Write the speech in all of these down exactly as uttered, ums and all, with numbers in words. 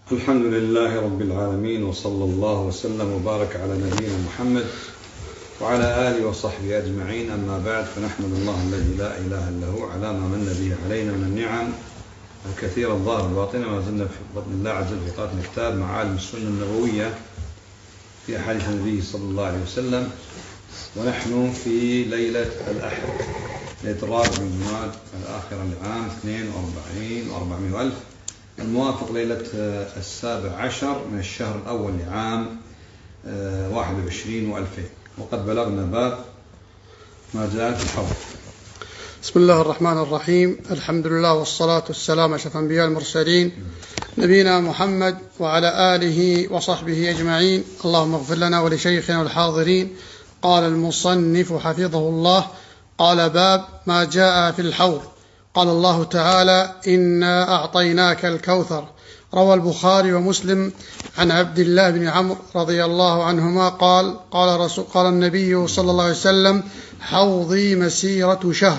الحمد لله رب العالمين، وصلى الله وسلم وبارك على نبينا محمد وعلى آله وصحبه أجمعين. أما بعد، فنحمد الله الذي لا إله إلا هو على ما من به علينا من النعم الكثيرة الظاهرة والباطنة. ما زلنا في فضل الله عز وجل في قراءة كتاب معالم السنة النبوية في أحاديث النبي صلى الله عليه وسلم، ونحن في ليلة الأحد، ليلة الرابع من جماد الآخرة لعام اثنين وأربعين وأربعمائة وألف، الموافق ليلة السابع عشر من الشهر الأول لعام واحد وعشرين وألفين. وقد بلغنا باب ما جاء في الحوض. بسم الله الرحمن الرحيم. الحمد لله والصلاة والسلام على أشرف الأنبياء المرسلين نبينا محمد وعلى آله وصحبه أجمعين. اللهم اغفر لنا ولشيخنا والحاضرين. قال المصنف حفظه الله: قال باب ما جاء في الحوض. قال الله تعالى: إنا أعطيناك الكوثر. روى البخاري ومسلم عن عبد الله بن عمرو رضي الله عنهما قال: قال, رسول قال النبي صلى الله عليه وسلم: حوضي مسيرة شهر،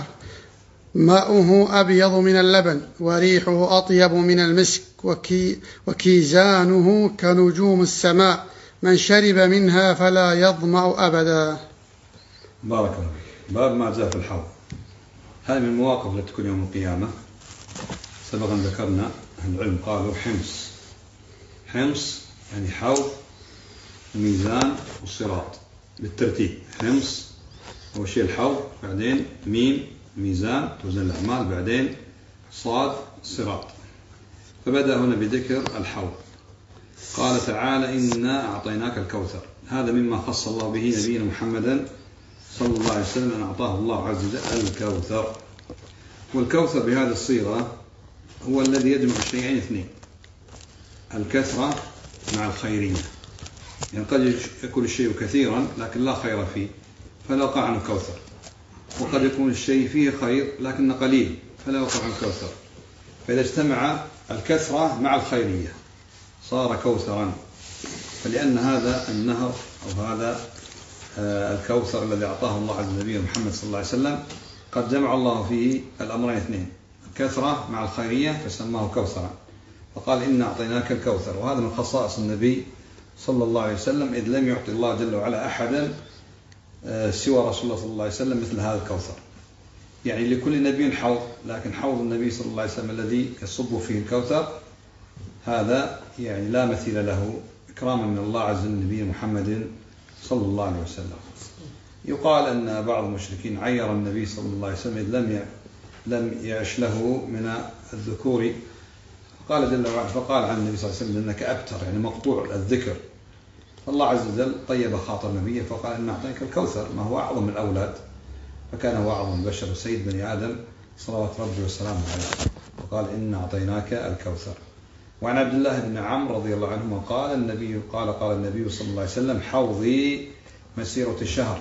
ماؤه أبيض من اللبن، وريحه أطيب من المسك، وكي وكيزانه كنجوم السماء، من شرب منها فلا يظمأ أبدا. بارك الله فيك. باب ما جاء في الحوض. هذه من المواقف التي تكون يوم القيامة. سبقا ذكرنا أهل العلم قالوا حمص. حمص يعني حوض، ميزان والصراط بالترتيب. حمص أول شيء الحوض، بعدين ميم ميزان توزن الأعمال، بعدين صاد صراط. فبدأ هنا بذكر الحوض. قال تعالى: إنا أعطيناك الكوثر. هذا مما خص الله به نبينا محمدا صلى الله عليه وسلم، أن أعطاه الله عز وجل الكوثر. والكوثر بهذه الصيغة هو الذي يجمع الشيئين اثنين: الكثرة مع الخيرية. يعني قد يكون الشيء كثيرا لكن لا خير فيه فلا يقع عنه كوثر، وقد يكون الشيء فيه خير لكن قليل فلا يقع عنه كوثر. فإذا اجتمع الكثرة مع الخيرية صار كوثرا. فلأن هذا النهر أو هذا الكوثر الذي أعطاه الله عز وجل محمد صلى الله عليه وسلم قد جمع الله فيه الأمرين اثنين: الكثرة مع الخيرية، فسماه كوثرا. فقال: إنا أعطيناك الكوثر. وهذا من خصائص النبي صلى الله عليه وسلم، إذ لم يعطي الله جل وعلا أحدا سوى رسول الله صلى الله عليه وسلم مثل هذا الكوثر. يعني لكل نبي حوض، لكن حوض النبي صلى الله عليه وسلم الذي يصب فيه الكوثر هذا يعني لا مثيل له، إكراما من الله عز وجل النبي محمد صلى الله عليه وسلم. يقال أن بعض المشركين عير النبي صلى الله عليه وسلم إذ لم لم يعش له من الذكور، قال جل وعلا فقال عن النبي صلى الله عليه وسلم: إنك أبتر، يعني مقطوع الذكر. فالله عز وجل طيب خاطر نبيه فقال: إنا أعطيناك الكوثر، ما هو أعظم من الأولاد، فكان هو أعظم البشر سيد بني آدم صلوات ربي وسلامه عليه، فقال: إنا أعطيناك الكوثر. وعن عبد الله بن عمرو رضي الله عنهما قال النبي قال قال النبي صلى الله عليه وسلم: حوضي مسيرة شهر.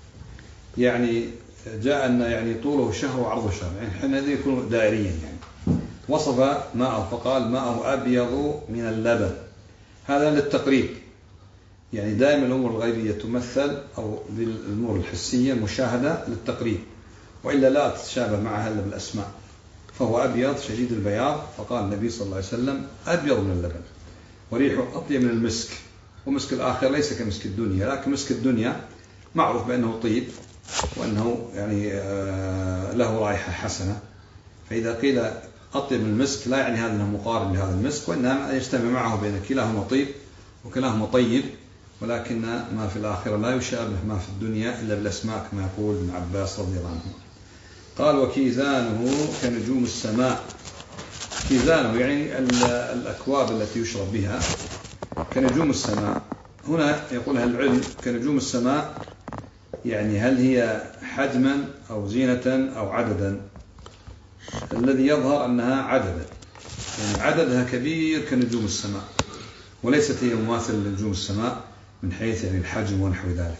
يعني جاء أن يعني طوله شهر وعرضه شهر، يعني حينئذ يكون دائريا. يعني وصف ماءه فقال: ماءه أبيض من اللبن. هذا للتقريب، يعني دائما الأمور الغيبية تمثل أو بالأمور الحسية مشاهدة للتقريب، وإلا لا تتشابه معها إلا بالأسماء. فهو أبيض شديد البياض، فقال النبي صلى الله عليه وسلم: أبيض من اللبن، وريحه أطيب من المسك. ومسك الآخر ليس كمسك الدنيا، لكن مسك الدنيا معروف بأنه طيب وأنه يعني له رائحة حسنة. فإذا قيل أطيب من المسك لا يعني هذا أنه مقارب لهذا المسك، وإنما يجتمع معه بين كلاهما طيب وكلاهما طيب، ولكن ما في الآخرة لا يشابه ما في الدنيا إلا بالأسماء كما يقول ابن عباس رضي الله عنه. قال: وكيزانه كنجوم السماء. كيزانه يعني الأكواب التي يشرب بها كنجوم السماء. هنا يقول أهل العلم كنجوم السماء، يعني هل هي حجما أو زينة أو عددا؟ الذي يظهر أنها عددا، يعني عددها كبير كنجوم السماء، وليست هي مماثلة لنجوم السماء من حيث يعني الحجم ونحو ذلك.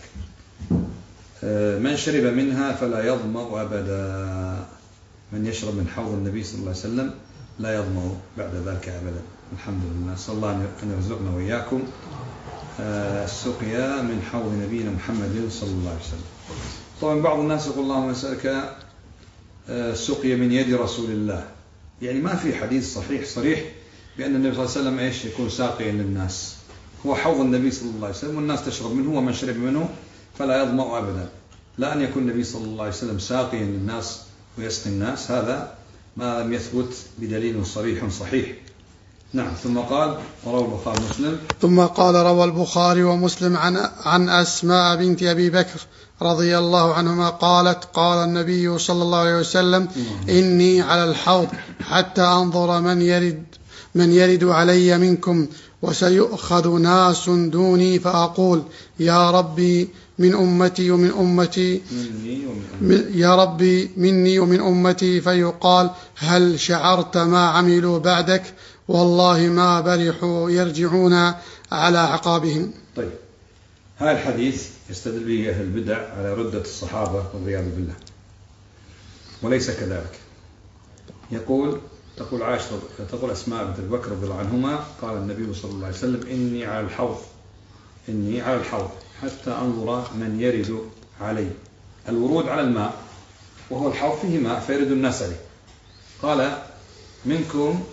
من شرب منها فلا يظمأ أبدا. من يشرب من حوض النبي صلى الله عليه وسلم لا يظمأ بعد ذلك أبدا. الحمد لله. نسأل الله أن يرزقنا وإياكم السقيا من حوض نبينا محمد صلى الله عليه وسلم. طبعا بعض الناس يقول: اللهم نسألك السقيا من يد رسول الله. يعني ما في حديث صحيح صريح بأن النبي صلى الله عليه وسلم إيش يكون ساقيا للناس، هو حوض النبي صلى الله عليه وسلم والناس تشرب منه، ومن شرب منه فلا يظمأ أبدا. لا أن يكون النبي صلى الله عليه وسلم ساقيا للناس ويسقي الناس، هذا ما لم يثبت بدليل صريح صحيح. نعم. ثم قال روى البخاري ومسلم ثم قال روى البخاري ومسلم عن عن أسماء بنت أبي بكر رضي الله عنهما قالت قال النبي صلى الله عليه وسلم إني على الحوض حتى أنظر من يرد من يرد علي منكم وسيؤخذ ناس دوني فأقول يا ربي من أمتي ومن أمتي مني ومن يا ربي مني ومن أمتي، فيقال هل شعرت ما عملوا بعدك والله ما برحوا يرجعون على عقابهم. طيب، هذا الحديث يستدل به أهل البدع على ردة الصحابة والعياذ بالله، وليس كذلك. يقول تقول عائشة تقول أسماء بنت أبي بكر رضي الله عنهما قال النبي صلى الله عليه وسلم إني على الحوض إني على الحوض حتى أنظر من يرد علي. الورود على الماء، وهو الحوض فيه ماء فيرد الناس عليه. قال منكم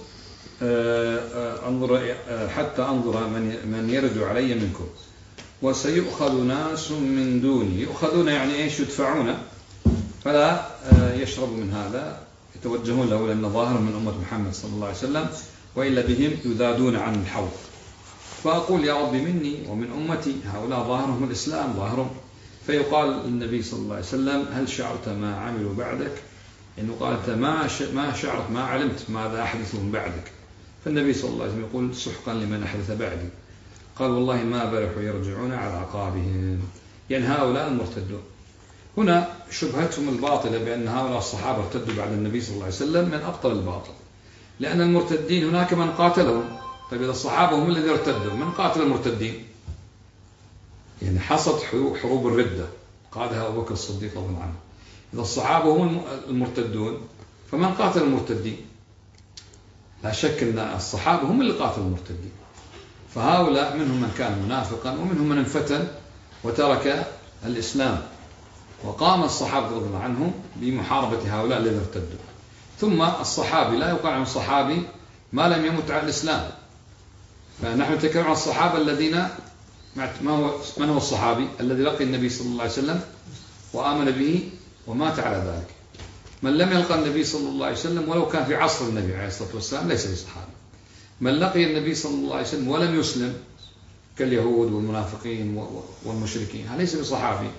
أنظر حتى أنظر من يرد علي منكم وسيؤخذ ناس من دوني. يؤخذون يعني إيش؟ يدفعون، فلا يشرب من هذا، يتوجهون له لأن ظاهر من أمة محمد صلى الله عليه وسلم، وإلا بهم يذادون عن الحوض. فأقول يا رب مني ومن أمتي، هؤلاء ظاهرهم الإسلام ظاهرهم. فيقال للنبي صلى الله عليه وسلم هل شعرت ما عملوا بعدك؟ إنه قال أنت ما ما شعرت ما علمت ماذا أحدثهم بعدك. فالنبي صلى الله عليه وسلم يقول سحقا لمن أحدث بعدي. قال والله ما برحوا يرجعون على عقابهم، يعني هؤلاء المرتدون. هنا شبهتهم الباطلة بأن هؤلاء الصحابة ارتدوا بعد النبي صلى الله عليه وسلم من أبطل الباطل، لأن المرتدين هناك من قاتلهم. طيب إذا الصحابة هم الذين ارتدوا، من قاتل المرتدين؟ يعني حصد حروب الردة قادها أبو بكر الصديق رضي الله عنه. إذا الصحابة هم المرتدون فمن قاتل المرتدين؟ لا شك أن الصحابة هم اللي قاتلوا المرتدين. فهؤلاء منهم من كان منافقا ومنهم من انفتن وترك الإسلام، وقام الصحابة رضي الله عنهم بمحاربة هؤلاء الذين ارتدوا. ثم الصحابي لا يقال عن الصحابي ما لم يمت على الإسلام. فنحن نتكلم عن الصحابة الذين ما هو من هو الصحابي الذي لقي النبي صلى الله عليه وسلم وآمن به ومات على ذلك. من لم يلقى النبي صلى الله عليه وسلم ولو كان في عصر النبي عليه الصلاة والسلام ليس بصحابي. من لقي النبي صلى الله عليه وسلم ولم يسلم كاليهود والمنافقين والمشركين هذا ليس بصحابي.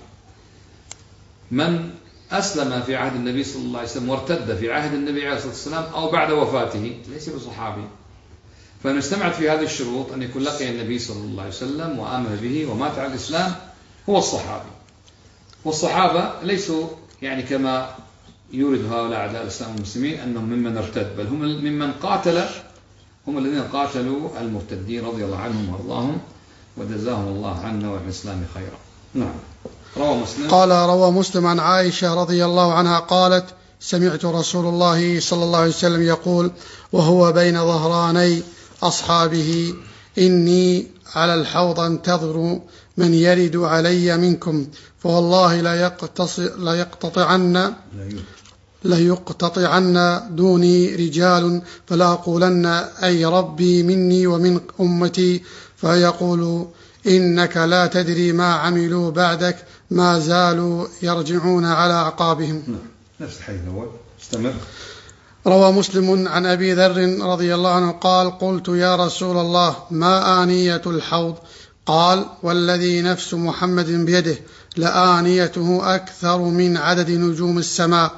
من أسلم في عهد النبي صلى الله عليه وسلم وارتد في عهد النبي عليه الصلاة والسلام أو بعد وفاته ليس بصحابي. فنستمعت في هذه الشروط أن يكون لقي النبي صلى الله عليه وسلم وآمن به ومات على الإسلام هو الصحابي. والصحابة ليسوا يعني كما يورد هؤلاء أعداء الإسلام والمسلمين أنهم ممن ارتد، بل هم ممن قاتل، هم الذين قاتلوا المرتدين رضي الله عنهم وارضاهم وجزاهم الله عنا وعن الإسلام خيرا. نعم. روى مسلم قال روى مسلم عن عائشة رضي الله عنها قالت سمعت رسول الله صلى الله عليه وسلم يقول وهو بين ظهراني أصحابه إني على الحوض انتظر من يرد علي منكم فوالله لا لا يقتطعن لا يقتطعن دوني رجال فلا أقولن أي ربي مني ومن أمتي فيقول إنك لا تدري ما عملوا بعدك ما زالوا يرجعون على أعقابهم. نفس الحديث الأول. استمر. روى مسلم عن أبي ذر رضي الله عنه قال قلت يا رسول الله ما آنية الحوض؟ قال والذي نفس محمد بيده لآنيته أكثر من عدد نجوم السماء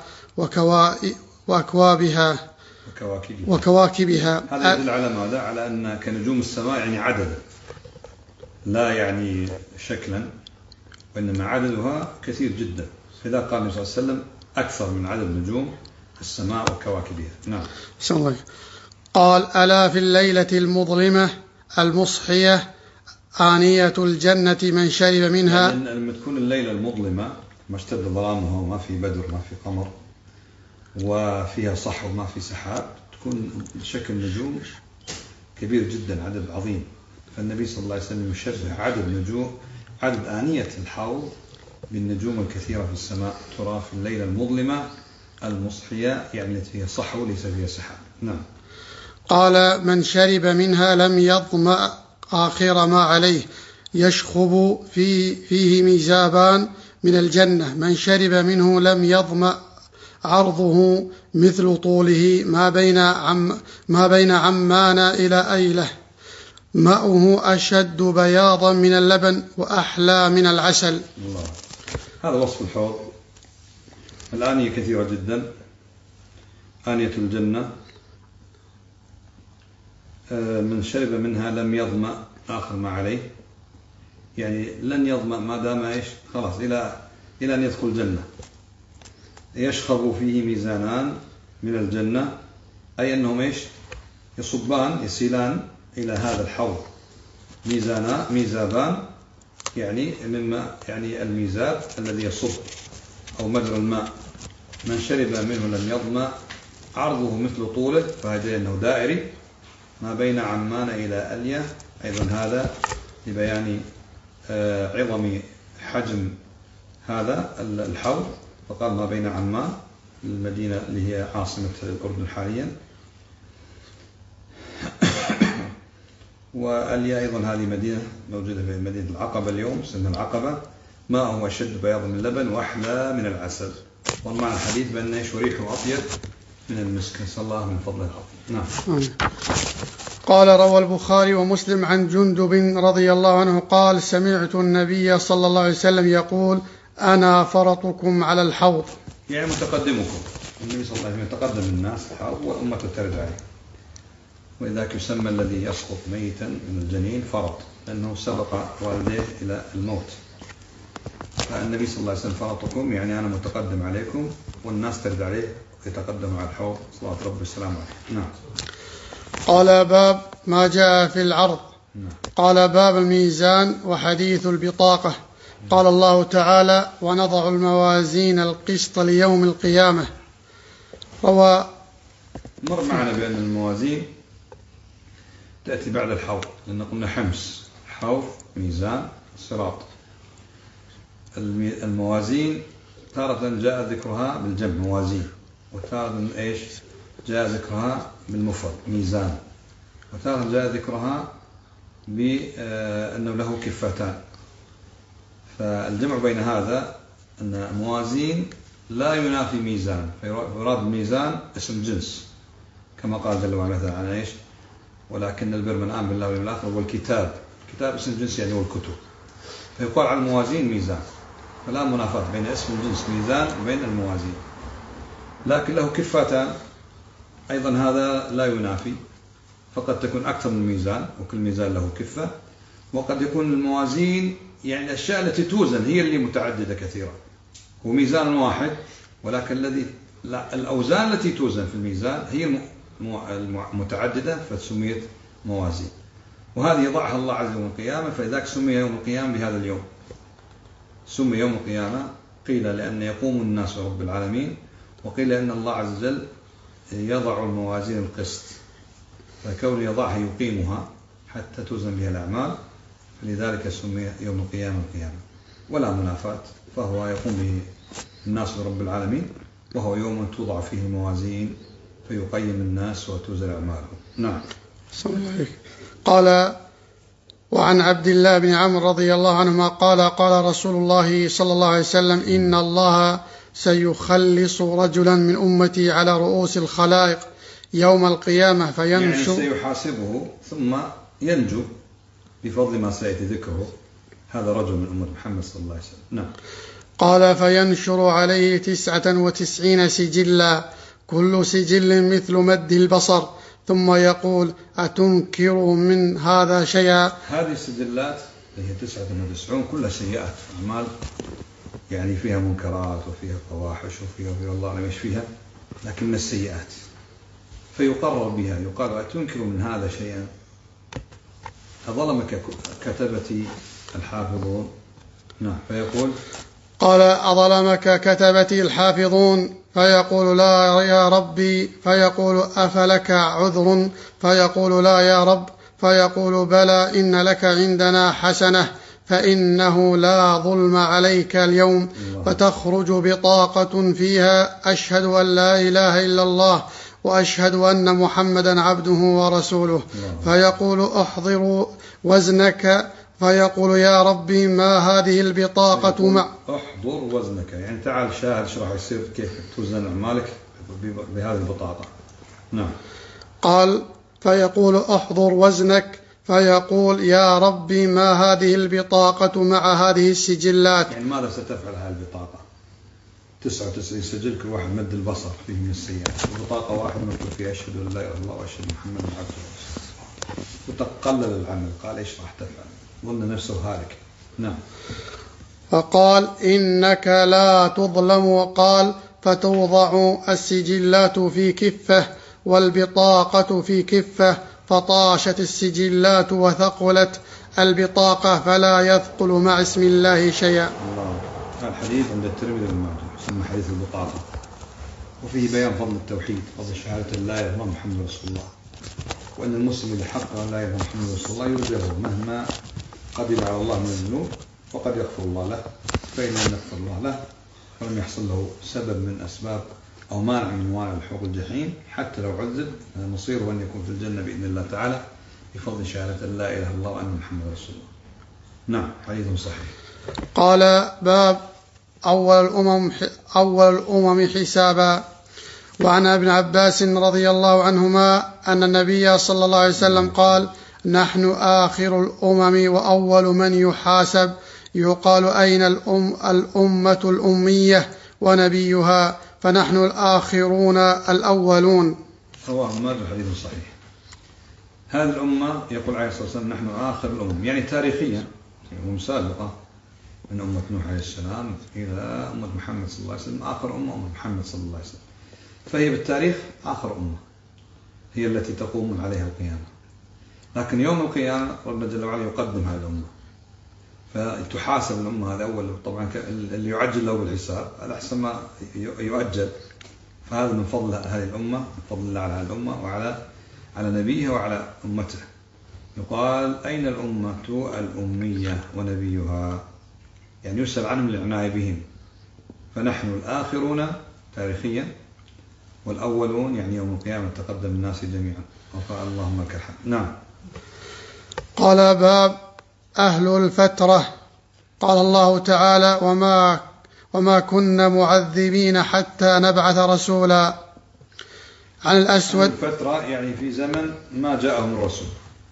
وأكوابها وكواكبها, وكواكبها. هذا يدل على ماذا؟ على أن كنجوم السماء يعني عددا لا يعني شكلا، وإنما عددها كثير جدا. فإذا قال النبي صلى الله عليه وسلم أكثر من عدد نجوم السماء وكواكبها. نعم. الله. قال ألا في الليلة المظلمة المصحية آنية الجنة من شرب منها. يعني لما تكون الليلة المظلمة ما اشتد ظلامها وما في بدر ما في قمر وفيها صحو وما في سحاب، تكون شكل نجوم كبير جدا، عدد عظيم. فالنبي صلى الله عليه وسلم يشبه عدد نجوم عدد آنية الحوض بالنجوم الكثيرة في السماء ترى في الليلة المظلمة المصحية، يعني التي فيها صحو ليس فيها سحاب. نعم. قال من شرب منها لم يظمأ آخر ما عليه يشخب في فيه ميزابان من الجنة من شرب منه لم يظمأ عرضه مثل طوله ما بين عم ما بين عمان إلى أيلة ماؤه أشد بياضا من اللبن وأحلى من العسل. الله. هذا وصف الحوض. الآنية كثيرة جدا، آنية الجنة. من شرب منها لم يظمأ آخر ما عليه، يعني لن يظمأ ما دام إيش خلاص إلى إلى أن يدخل الجنة. يشخب فيه ميزانان من الجنة، أي أنهم إيش يصبان يسيلان إلى هذا الحوض ميزانا ميزابان، يعني مما يعني الميزاب الذي يصب أو مجرى الماء. من شرب منه لم يظمأ عرضه مثل طوله، فهذا أنه دائري ما بين عمان إلى ألية، أيضا هذا لبيان عظم حجم هذا الحوض، فقال ما بين عمان المدينة اللي هي عاصمة الأردن حاليا، وأليا أيضا هذه مدينة موجودة في مدينة العقبة اليوم، اسمها العقبة. ماءه أشد بياض من اللبن وأحلى من العسل. ومع الحديث بأن إيش وريحه أطيب من المسك، نسأل الله من فضله العظيم. نعم. قال روى البخاري ومسلم عن جندب رضي الله عنه قال سمعت النبي صلى الله عليه وسلم يقول أنا فرطكم على الحوض، يعني متقدمكم. النبي صلى الله عليه وسلم يتقدم الناس الحوض والأمة ترد عليه، ولذلك يسمى الذي يسقط ميتا من الجنين فرط، لأنه سبق والديه إلى الموت. فالنبي صلى الله عليه وسلم فرطكم يعني أنا متقدم عليكم، والناس ترد عليه ويتقدم على الحوض صلوات ربي والسلام عليه. نعم. قال باب ما جاء في العرض. قال باب الميزان وحديث البطاقة. قال الله تعالى ونضع الموازين القسط ليوم القيامة. روى مر معنا بأن الموازين تأتي بعد الحوض، لأن قلنا حمص حوض ميزان صراط. الموازين تارة جاء ذكرها بالجمع موازين، وتارة إيش جاء ذكرها بالمفرد ميزان، وتارة جاء ذكرها بأنه له كفتان. فالجمع بين هذا أن موازين لا ينافي ميزان، فيراد الميزان اسم جنس كما قال جل وعلا عن إيش ولكن البر من آمن بالله واليوم الآخر والكتاب. كتاب اسم جنس يعني والكتب، فيقال على الموازين ميزان، فلا منافاة بين اسم الجنس ميزان وبين الموازين. لكن له كفتان أيضا هذا لا ينافي، فقد تكون أكثر من ميزان وكل ميزان له كفة، وقد يكون الموازين يعني الأشياء التي توزن هي اللي متعددة كثيرة، هو ميزان واحد ولكن الذي الأوزان التي توزن في الميزان هي المتعددة فسميت موازين. وهذه يضعها الله عز وجل يوم القيامة، فلذلك سمي يوم القيامة بهذا اليوم. سمي يوم القيامة قيل لأن يقوم الناس رب العالمين، وقيل لأن الله عز وجل يضع الموازين القسط، فكون يضعها يقيمها حتى توزن بها الأعمال، فلذلك سمي يوم القيامة القيامة ولا منافاة، فهو يقوم به الناس رب العالمين، وهو يوم توضع فيه الموازين فيقيم الناس وتوزن أعمالهم. نعم. قال وعن عبد الله بن عمرو رضي الله عنهما قال قال رسول الله صلى الله عليه وسلم إن الله سيخلص رجلا من أمتي على رؤوس الخلائق يوم القيامة فينشر، يعني سيحاسبه ثم ينجو بفضل ما سيأتي ذكره هذا رجل من أمة محمد صلى الله عليه وسلم. نعم. قال فينشر عليه تسعة وتسعين سجلا كل سجل مثل مد البصر، ثم يقول أتنكر من هذا شيئا. هذه السجلات هي تسعة وتسعون كلها سيئات أعمال، يعني فيها منكرات وفيها فواحش وفيها وفيها الله أعلم ايش فيها، لكن من السيئات، فيقرر بها يقال أتنكر من هذا شيئا. أظلمك كتبتي الحافظون. نعم. فيقول قال أظلمك كتبتي الحافظون، فيقول لا يا ربي، فيقول أفلك عذر، فيقول لا يا رب، فيقول بلى إن لك عندنا حسنة فإنه لا ظلم عليك اليوم. فتخرج بطاقة فيها أشهد أن لا إله إلا الله وأشهد أن محمدا عبده ورسوله، فيقول احضروا وزنك، فيقول يا ربي ما هذه البطاقة مع احضر وزنك، يعني تعال شاهد شو راح يصير كيف توزن أعمالك بهذه البطاقة. نعم. قال فيقول احضر وزنك، فيقول يا ربي ما هذه البطاقة مع هذه السجلات. يعني ماذا ستفعل هذه البطاقة؟ تسعة وتسعين سجل كل واحد مد البصر فيه من السيئات، وبطاقة واحدة مكتوب فيها أشهد أن لا إله إلا الله وأشهد محمدا عبده ورسوله، وتقلل العمل. قال إيش راح تفعل؟ ظن نفسه هالك. نعم. فقال إنك لا تظلم. وقال فتوضع السجلات في كفة والبطاقة في كفة، فطاشت السجلات وثقلت البطاقة فلا يثقل مع اسم الله شيئا. الله. الحديث عند الترمذي بن ماجه يسمى حديث البطاقة، وفيه بيان فضل التوحيد، فضل شهادة لا إله إلا الله محمد رسول الله، وأن المسلم إذا حقق لا إله إلا الله محمد رسول الله يرجى له مهما قدم على الله من الذنوب، وقد يغفر الله له، فإن لم يغفر الله له ولم يحصل له سبب من أسباب أو مانع من موانع الحوق الجحيم حتى لو عذب، مصيره أن يكون في الجنة بإذن الله تعالى بفضل شهادة لا إله إلا الله وأن محمد رسول الله. نعم. حديث صحيح. قال باب أول الأمم, أول الأمم حسابا. وعن ابن عباس رضي الله عنهما أن النبي صلى الله عليه وسلم قال نحن آخر الأمم وأول من يحاسب، يقال أين الأم الأمة الأمية ونبيها، فنحن الآخرون الأولون. رواه ماجه حديث صحيح. هذه الأمة يقول عليه الصلاة والسلام نحن آخر الأمم، يعني تاريخيا أمم سابقة من أمة نوح عليه السلام إلى أمة محمد صلى الله عليه وسلم، آخر أمة أمة محمد صلى الله عليه وسلم، فهي بالتاريخ آخر أمة، هي التي تقوم عليها القيامة. لكن يوم القيامة ربنا جل وعلا يقدم هذه الأمة فتحاسب الأمة هذا أول، طبعا اللي يعجل له بالحساب الأحسن ما يؤجل، فهذا من فضل هذه الأمة، من فضل الله على هذه الأمة وعلى على نبيها وعلى أمته. يقال أين الأمة الأمية ونبيها، يعني يسأل عنهم للعناية بهم، فنحن الآخرون تاريخيا والأولون يعني يوم القيامة تقدم الناس جميعا، وقال اللهم لك الحمد. نعم. قال باب أهل الفترة. قال الله تعالى وما, وما كنا معذبين حتى نبعث رسولا. عن الأسود. الفترة يعني في زمن ما جاءهم الرسول،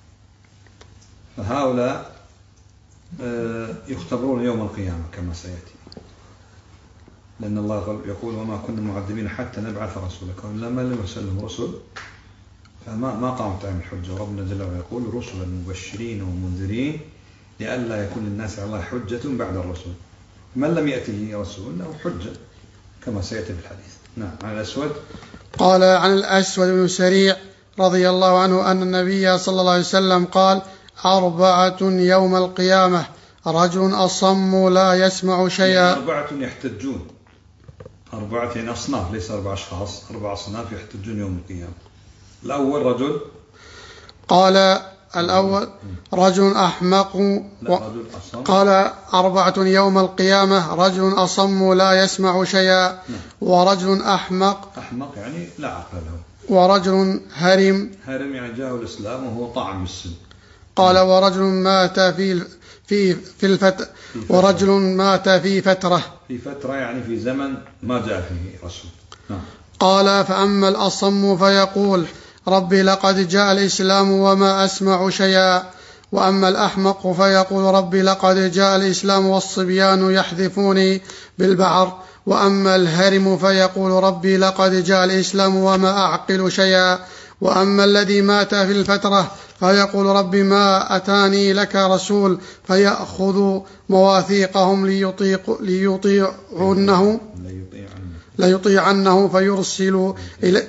فهؤلاء يختبرون يوم القيامة كما سيأتي، لأن الله يقول وما كنا معذبين حتى نبعث رسولا، لما لم يرسلهم رسل فما ما قامت عليهم الحجة، وربنا جل وعلا يقول رسلا مبشرين ومنذرين لئلا يكون للناس على الله حجة بعد الرسول، من لم يأته رسول له حجة كما سيأتي في الحديث. نعم. عن الأسود. قال عن الأسود بن سريع رضي الله عنه أن النبي صلى الله عليه وسلم قال أربعة يوم القيامة، رجل أصم لا يسمع شيئا. يعني أربعة يحتجون، أربعة يعني أصناف، ليس أربع أشخاص، أربع أصناف يحتجون يوم القيامة. الأول رجل. قال الأول رجل أحمق و... قال أربعة يوم القيامة، رجل أصم لا يسمع شيئا، ورجل أحمق أحمق يعني لا عقل له، ورجل هرم هرم يعني جاءه الإسلام وهو طعن بالسن. قال ورجل مات في في في الفترة، ورجل مات في فترة، في فترة يعني في زمن ما جاء فيه رسول. نعم. قال فأما الأصم فيقول ربي لقد جاء الإسلام وما أسمع شيئا، وأما الأحمق فيقول ربي لقد جاء الإسلام والصبيان يحذفوني بالبحر، وأما الهرم فيقول ربي لقد جاء الإسلام وما أعقل شيئا، وأما الذي مات في الفترة فيقول ربي ما أتاني لك رسول، فيأخذ مواثيقهم ليطيق ليطيعنه ليطيعنه فيرسل إلى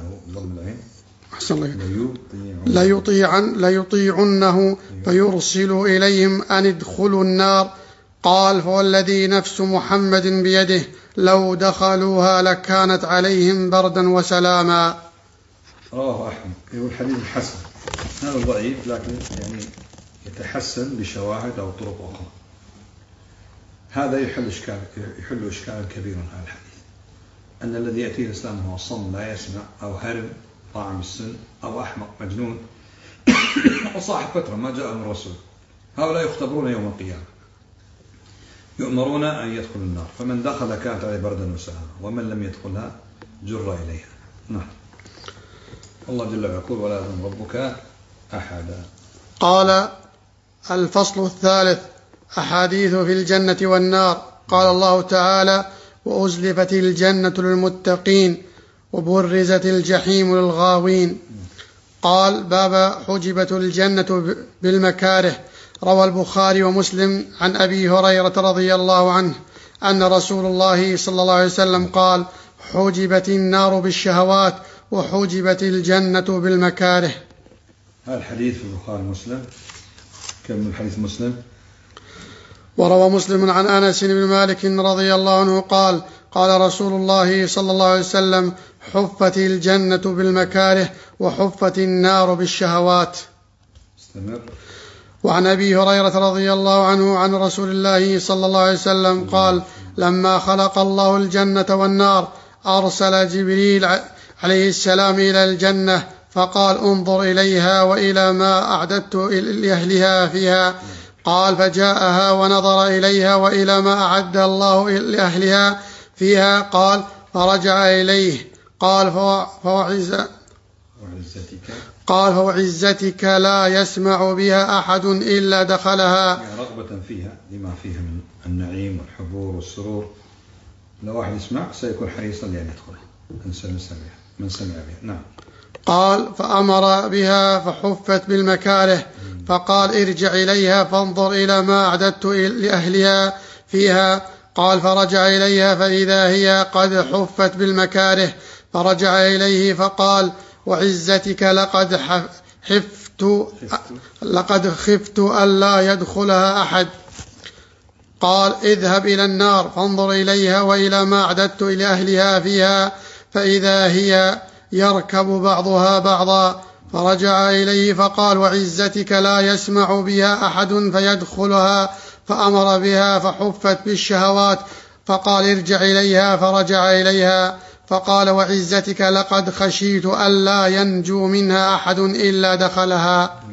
ليطيعن ليطيعنه فيرسل إليهم أن ادخلوا النار. قال فوالذي نفس محمد بيده لو دخلوها لكانت عليهم بردا وسلاما. رواه أحمد. يقول حديث حسن، هذا ضعيف لكن يعني يتحسن بشواهد أو طرق أخرى. هذا يحل إشكال يحل إشكالا كبيرا هذا الحديث، أن الذي يأتيه الإسلام هو صم لا يسمع أو هرم طاعم السن أو أحمق مجنون وصاحب فترة ما جاء من الرسول، هؤلاء يختبرون يوم القيامة، يؤمرون أن يدخلوا النار، فمن دخل كانت عليه بردا وسلاما، ومن لم يدخلها جر إليها. نعم. الله جل وعلا يقول ولا يظلم ربك أحدا. قال الفصل الثالث أحاديث في الجنة والنار. قال الله تعالى وأزلفت الجنة للمتقين وبرزت الجحيم للغاوين. قال باب حجبت الجنة بالمكاره. روى البخاري ومسلم عن أبي هريرة رضي الله عنه أن رسول الله صلى الله عليه وسلم قال حجبت النار بالشهوات وحجبت الجنة بالمكاره. هذا الحديث في البخاري ومسلم. كم من حديث مسلم؟ وروى مسلم عن أنس بن مالك رضي الله عنه قال قال رسول الله صلى الله عليه وسلم حفت الجنة بالمكاره وحفت النار بالشهوات. استمر. وعن أبي هريرة رضي الله عنه عن رسول الله صلى الله عليه وسلم قال لما خلق الله الجنة والنار أرسل جبريل عليه السلام إلى الجنة فقال انظر إليها وإلى ما أعددت لأهلها فيها. قال فجاءها ونظر إليها وإلى ما أعد الله لأهلها فيها. قال فرجع إليه قال فوعز قال فوعزتك لا يسمع بها أحد إلا دخلها. يعني رغبة فيها لما فيها من النعيم والحبور والسرور، لو واحد يسمع سيكون حريصا لأن يدخلها من سمع من سمع بها. نعم. قال فأمر بها فحفت بالمكاره فقال ارجع إليها فانظر إلى ما أعددت لأهلها فيها. قال فرجع إليها فإذا هي قد حفت بالمكاره فرجع إليه فقال وعزتك لقد حفت لقد خفت ألا يدخلها أحد. قال اذهب إلى النار فانظر إليها وإلى ما أعددت لأهلها فيها فإذا هي يركب بعضها بعضا. فرجع إليه فقال وعزتك لا يسمع بها أحد فيدخلها فأمر بها فحفت بالشهوات. فقال ارجع إليها فرجع إليها فقال وعزتك لقد خشيت ألا ينجو منها أحد إلا دخلها.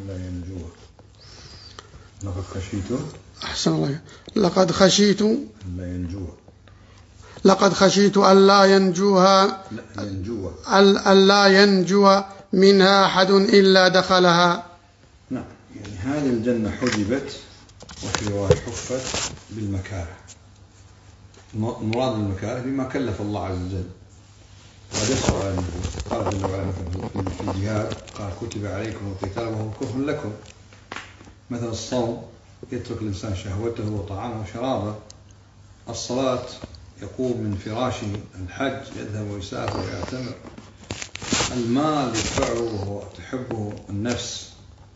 لقد خشيت أحسن الله لقد خشيت ألا ينجو لقد خشيت ألا ينجوها ألا ينجو منها أحد إلا دخلها. نعم. يعني هذه الجنة حجبت وفي رواية حفت بالمكاره. مراد المكاره بما كلف الله عز وجل قد يسر على النفوس. قال جل وعلا في الجهاد قال كتب عليكم القتال وهو كره لكم. مثل الصوم يترك الإنسان شهوته وطعامه وشرابه، الصلاة يقوم من فراشه، الحج يذهب ويسافر ويعتمر، المال يدفعه وهو تحبه النفس،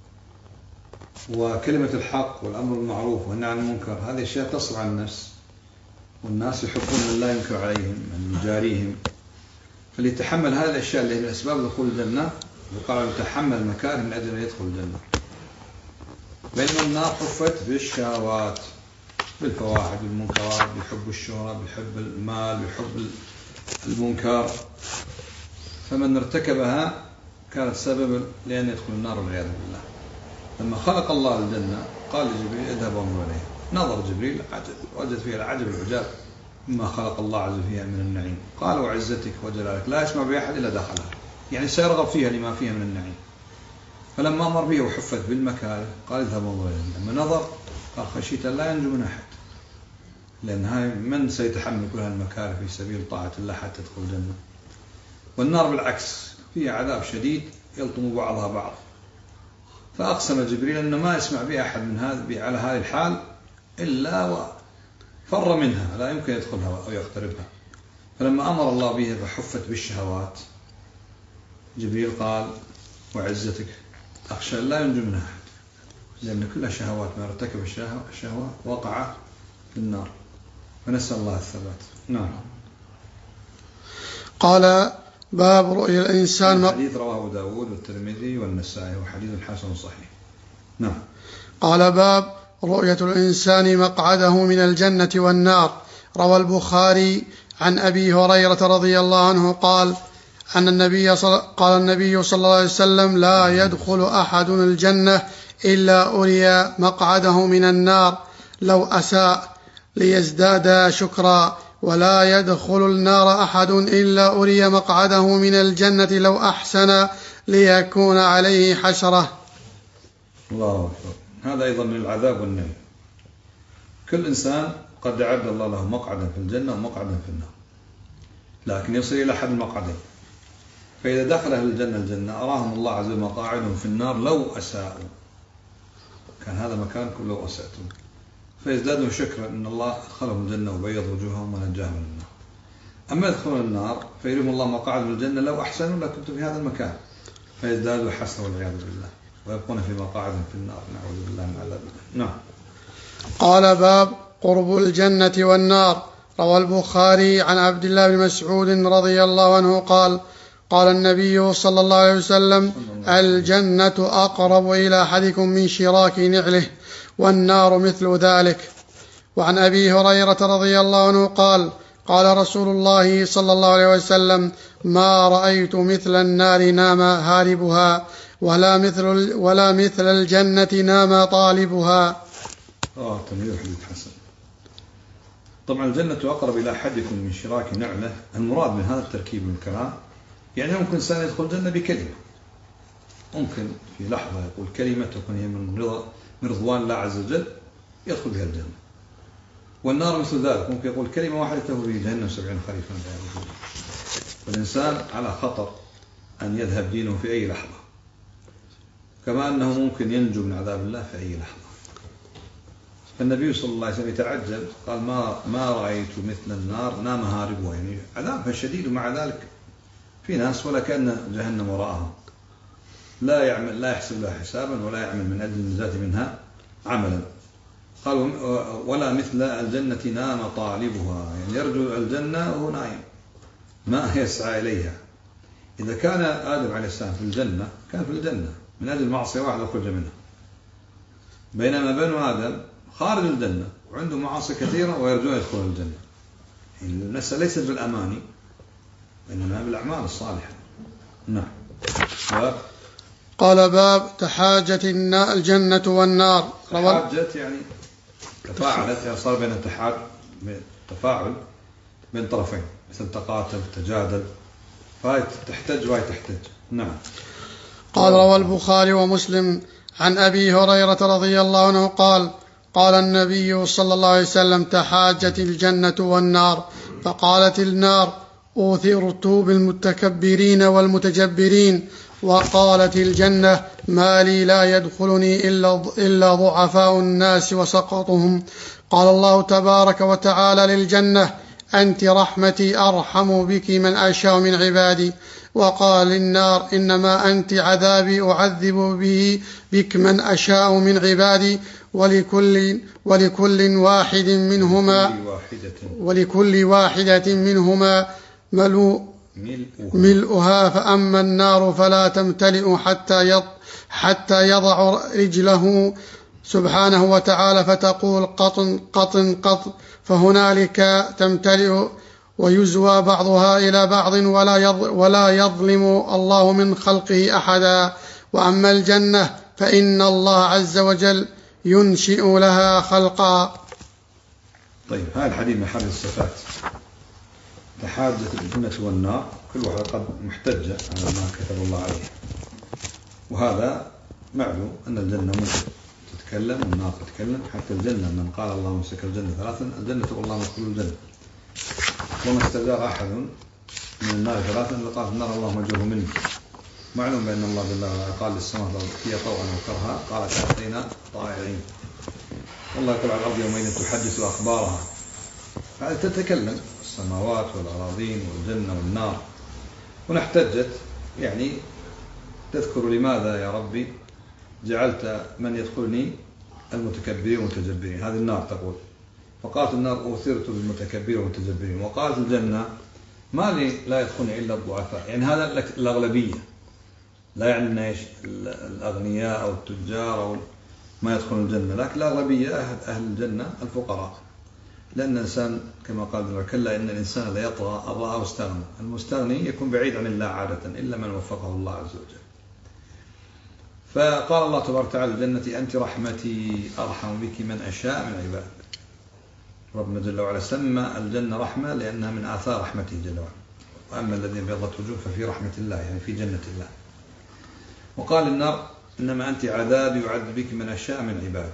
وكلمة الحق والأمر بالمعروف والنهي عن المنكر، هذه أشياء تصل على النفس، والناس يحبون من لا ينكر عليهم من يجاريهم. فليتحمل هذه الأشياء اللي من أسباب دخول الجنة، وقال يتحمل المكاره من أجل أن يدخل الجنة. بينما النار حفت بالشهوات، بالفواحش بالمنكرات، بحب الشهرة، بحب المال، بحب المنكر، فمن ارتكبها كانت سببا لأن يدخل النار والعياذ بالله. لما خلق الله الجنة قال لجبريل اذهب وانظر إليها. نظر جبريل عجب، وجد فيها العجب العجاب مما خلق الله عز وجل فيها من النعيم. قال وعزتك وجلالك لا يسمع بها أحد إلا دخلها، يعني سيرغب فيها لما فيها من النعيم. فلما أمر به وحفت بالمكاره قال اذهب وانظر إليها. لما نظر قال خشيت لا ينجو من أحد، لأن هاي من سيتحمل كل هالمكاره في سبيل طاعة الله حتى تدخل الجنة. والنار بالعكس فيها عذاب شديد يلطم بعضها بعض. فأقسم جبريل أنه ما يسمع به أحد من هذا على هذه الحال إلا وفر منها، لا يمكن يدخلها أو يقتربها. فلما أمر الله به فحفت بالشهوات، جبريل قال وعزتك أخشى لا ينجو منها أحد، لأن كلها شهوات، ما ارتكب الشهوة وقع في النار. فنسأل الله الثبات. نعم. قال باب رؤيا الإنسان. حديث رواه داود والترمذي والنسائي وحديث حسن صحيح. نعم. قال باب رؤية الإنسان مقعده من الجنة والنار. روى البخاري عن أبي هريرة رضي الله عنه قال أن النبي صل... قال النبي صلى الله عليه وسلم لا يدخل أحد الجنة إلا أري مقعده من النار لو أساء ليزداد شكرا، ولا يدخل النار أحد إلا أري مقعده من الجنة لو أحسن ليكون عليه حسرة. الله أكبر. هذا أيضا من العذاب والنعيم. كل إنسان قد أعد الله له مقعدا في الجنة ومقعدا في النار، لكن يصل إلى أحد المقعدين. فإذا دخل أهل الجنة الجنة أراهم الله عز وجل مقاعدهم في النار لو أساءوا، كان هذا مكانكم لو أسأتم، فيزدادوا شكرا أن الله أدخلهم الجنة وبيض وجوههم ونجاهم من النار. أما يدخلون النار فيريهم الله مقاعد من الجنة لو أحسنوا لكنتم في هذا المكان، فيزدادوا حسرة والعياذ بالله ويبقون في مقاعد في النار، نعوذ بالله من عذاب الله. نعم. قال باب قرب الجنة والنار. روى البخاري عن عبد الله بن مسعود رضي الله عنه قال قال النبي صلى الله عليه وسلم الجنة أقرب إلى أحدكم من شراك نعله والنار مثل ذلك. وعن أبي هريرة رضي الله عنه قال قال رسول الله صلى الله عليه وسلم ما رأيت مثل النار نام هاربها ولا مثل, ولا مثل الجنة نام طالبها. آه تنوير حديث حسن. طبعا الجنة أقرب إلى أحدكم من شراك نعله. المراد من هذا التركيب من الكلام يعني ممكن إنسان يدخل الجنة بكلمة، ممكن في لحظة يقول كلمة تكون هي من رضا من رضوان الله عز وجل يدخل بها الجنة. والنار مثل ذلك، ممكن يقول كلمة واحدة تهوي في جهنم سبعين خريفا. والإنسان على خطر أن يذهب دينه في أي لحظة، كما أنه ممكن ينجو من عذاب الله في أي لحظة. فالنبي صلى الله عليه وسلم يتعجب قال ما ما رأيت مثل النار نام هاربها، يعني عذابها شديد ومع ذلك في ناس ولا كأن جهنم وراءهم، لا يعمل لا يحسب لها حسابا ولا يعمل من أجل النجاة منها عملا. قال ولا مثل الجنة نام طالبها، يعني يرجو الجنة وهو نايم ما يسعى إليها. إذا كان آدم عليه السلام في الجنة كان في الجنة من أجل معصية واحدة خرج منها، بينما بنو آدم خارج الجنة وعنده معاصي كثيرة ويرجون يدخل الجنة. يعني المسألة ليست بالأماني إنما بالأعمال الصالحة. نعم. قال باب تحاجت الجنة والنار. تحاجت يعني تفاعلت، يعني صار بين التحاج تفاعل بين طرفين، مثل تقاتل تجادل، فهي تحتج وهي تحتج. نعم. قال روى البخاري ومسلم عن أبي هريرة رضي الله عنه قال قال النبي صلى الله عليه وسلم تحاجت الجنة والنار، فقالت النار أوثرت بالمتكبرين والمتجبرين، وقالت الجنة ما لي لا يدخلني إلا, إلا ضعفاء الناس وسقطهم. قال الله تبارك وتعالى للجنة أنت رحمتي أرحم بك من أشاء من عبادي. وقال للنار إنما أنت عذابي أعذب به بك من أشاء من عبادي، ولكل, ولكل واحد منهما ولكل واحدة منهما ملؤ ملؤها، فأما النار فلا تمتلئ حتى حتى يضع رجله سبحانه وتعالى فتقول قطن قطن قط، فهنالك تمتلئ ويزوى بعضها إلى بعض ولا يظلم الله من خلقه أحدا. وأما الجنة فإن الله عز وجل ينشئ لها خلقا. طيب هذا الحديث محل الصفات. تحاجت الجنة والنار كل واحد قد محتجة على ما كتب الله عليه، وهذا معلوم أن الجنة ممكن تتكلم والنار تتكلم. حتى الجنة من قال اللهم امسك الجنة ثلاثا الجنة تقول اللهم ادخل الجنة، وما استجار أحد من النار ثلاثا إلا قال النار اللهم اجره مني. معلوم بأن الله جل وعلا قال للسماء هي طوعا وكرها قالت أعطينا طائعين، والله يقول على الأرض يومئذ تحدث أخبارها. هذه تتكلم السماوات والأراضين والجنة والنار. ونحتجت يعني تذكر لماذا يا ربي جعلت من يدخلني المتكبرين والمتجبرين. هذه النار تقول، فقالت النار أوثرت بالمتكبرين والمتجبرين. وقالت الجنة ما لي لا يدخلني إلا الضعفاء، يعني هذا الأغلبية، لا يعني ايش الأغنياء أو التجار أو ما يدخلون الجنة، لكن الأغلبية أهل الجنة الفقراء. لأن الإنسان كما قال كلا إن الإنسان لا يطغى أن رآه واستغنى. المستغني يكون بعيد عن الله عادة إلا من وفقه الله عز وجل. فقال الله تبارك وتعالى الجنة أنت رحمتي أرحم بك من أشاء من عباد. ربنا جل وعلا سمى الجنة رحمة لأنها من آثار رحمته جل وعلا. وأما الذين ابيضت وجوه ففي رحمة الله يعني في جنة الله. وقال النار إنما أنت عذاب يعذب بك من أشاء من عباد.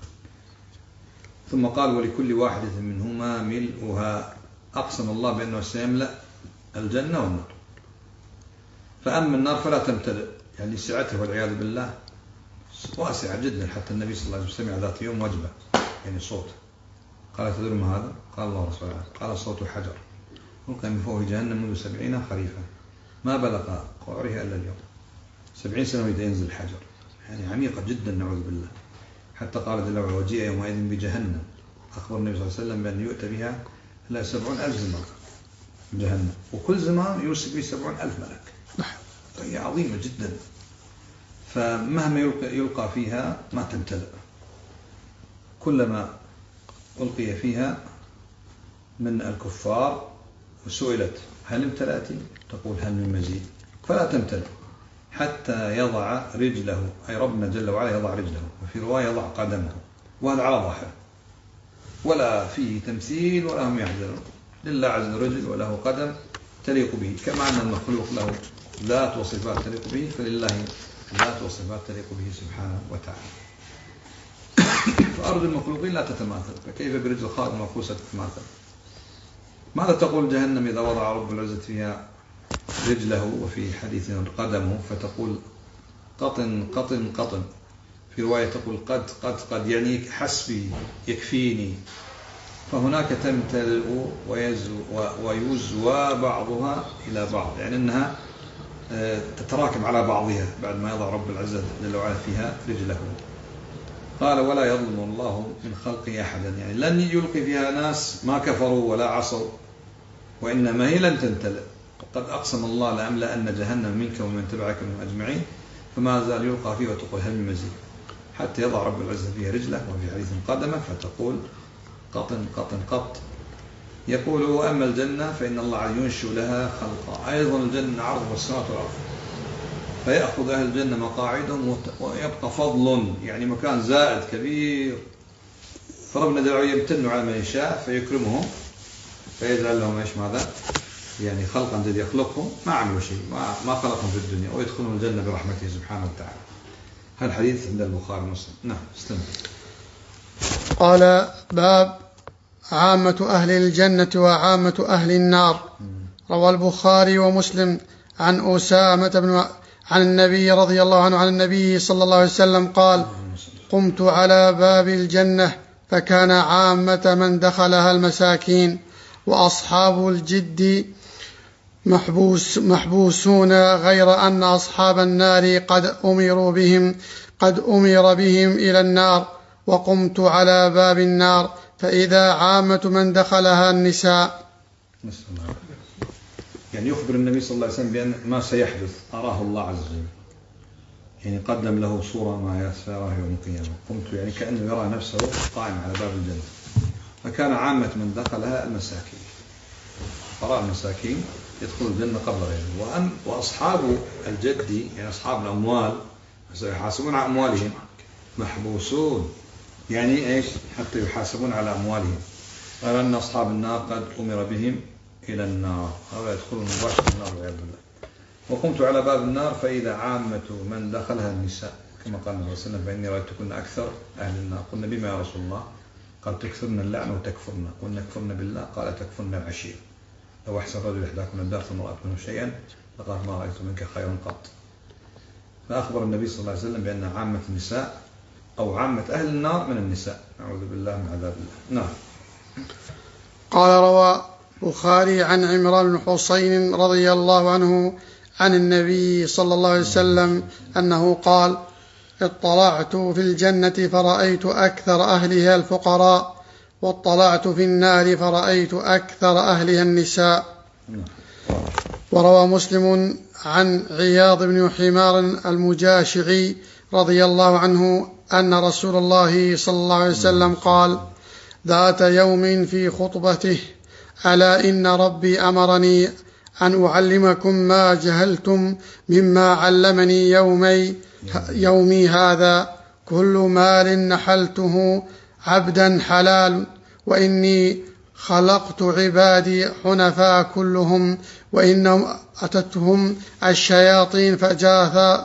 ثم قال ولكل واحدة منهما ملؤها. أقسم الله بأنه سيملأ الجنة والنار. فأما النار فلا تمتلئ يعني سعته والعياذ بالله واسعة جدا حتى النبي صلى الله عليه وسلم سمع ذات يوم وجبة يعني صوت. قال تدرون ما هذا؟ قال الله رسوله قال صوت حجر ألقي من فوق جهنم منذ سبعين خريفا ما بلغ قعرها إلا اليوم. سبعين سنة وإذا ينزل الحجر يعني عميقة جدا نعوذ بالله. حتى قال جل وعلا وجيء يومئذ بجهنم. أخبر النبي صلى الله عليه وسلم بأن يؤتى بها لا سبعون ألف زمام جهنم وكل زمام يوسف به سبعون ألف ملك. هي عظيمة جدا. فمهما يلقى, يلقى فيها ما تمتلئ. كلما ألقي فيها من الكفار وسئلت هل امتلأت تقول هل من مزيد فلا تمتلئ حتى يضع رجله أي ربنا جل وعلا يضع رجله وفي رواية يضع قدمه وهذا على ظاهر ولا فيه تمثيل ولا هم يحزنون. لله عز وجل وله قدم تليق به كما أن المخلوق له ذات وصفات تليق به فلله ذات وصفات تليق به سبحانه وتعالى. فأرض المخلوقين لا تتماثل فكيف برجل الخالق المنقوصة تتماثل. ماذا تقول جهنم إذا وضع رب العزة فيها رجله وفي حديث قدمه فتقول قطن قطن قطن. في رواية تقول قد قد قد يعني حسبي يكفيني. فهناك تمتلئ ويزوى بعضها إلى بعض يعني أنها تتراكم على بعضها بعد ما يضع رب العزة جل وعلا فيها رجله. قال ولا يظلم الله من خلقه أحدا يعني لن يلقي فيها ناس ما كفروا ولا عصوا وإنما هي لن تمتلئ. وقد أقسم الله لأملأن جهنم منك ومن تبعك منهم أجمعين. فما زال يلقى فيه وتقول هل من مزيد حتى يضع رب العزة فيها رجله وفي حديث قدمه فتقول قطن قطن قط. يقول وأما الجنة فإن الله ينشئ لها خلقا. أيضا الجنة عرض السماوات والأرض فيأخذ أهل الجنة مقاعدهم ويبقى فضل يعني مكان زائد كبير. فربنا جل وعلا يمتن على من يشاء فيكرمهم فيجعل لهم ايش ماذا يعني خلقا جديد يخلقهم ما عملوا شيء ما ما خلقهم في الدنيا ويدخلون الجنة برحمته سبحانه وتعالى. هذا الحديث عند البخاري ومسلم. نعم استمع. قال باب عامة أهل الجنة وعامة أهل النار. روى البخاري ومسلم عن أسامة بن عن النبي رضي الله عنه عن النبي صلى الله عليه وسلم قال قمت على باب الجنة فكان عامة من دخلها المساكين وأصحاب الجد محبوس محبوسون غير أن أصحاب النار قد أمروا بهم قد أمر بهم إلى النار. وقمت على باب النار فإذا عامة من دخلها النساء. يعني يخبر النبي صلى الله عليه وسلم بأن ما سيحدث أراه الله عز وجل يعني قدم له صورة ما يسيراه يوم القيامة. قمت يعني كأنه يرى نفسه قائم على باب الجنة. فكان عامة من دخلها المساكين. فرأى المساكين يدخل الجنة قبل غيره. وأصحاب الجد يعني أصحاب الأموال سيحاسبون على أموالهم محبوسون يعني إيش حتى يحاسبون على أموالهم. غير أن أصحاب النار قد أمر بهم إلى النار هؤلاء يدخلون مباشرة النار والعياذ بالله. وقمت على باب النار فإذا عامة من دخلها النساء كما قال النبي صلى الله عليه وسلم فإني رأيتكن أكثر أهل النار. قلنا بما يا رسول الله؟ قال تكثرن اللعن وتكفرن. قلنا كفرن بالله قال تكفرن العشير. لو أحسن رجل إحداكم الدار ثم رأت منه شيئا فقال ما رأيت منك خيرا قط. فأخبر النبي صلى الله عليه وسلم بأن عامة النساء أو عامة أهل النار من النساء نعوذ بالله من عذاب الله. نعم. قال روى البخاري عن عمران بن حسين رضي الله عنه عن النبي صلى الله عليه وسلم أنه قال اطلعت في الجنة فرأيت أكثر أهلها الفقراء واطلعت في النار فرأيت أكثر أهلها النساء. وروى مسلم عن عياض بن حمار المجاشعي رضي الله عنه أن رسول الله صلى الله عليه وسلم قال ذات يوم في خطبته: ألا إن ربي أمرني أن أعلمكم ما جهلتم مما علمني يومي يومي هذا: كل مال نحلته عبدا حلال، وإني خلقت عبادي حنفاء كلهم، وإنهم أتتهم الشياطين فجاث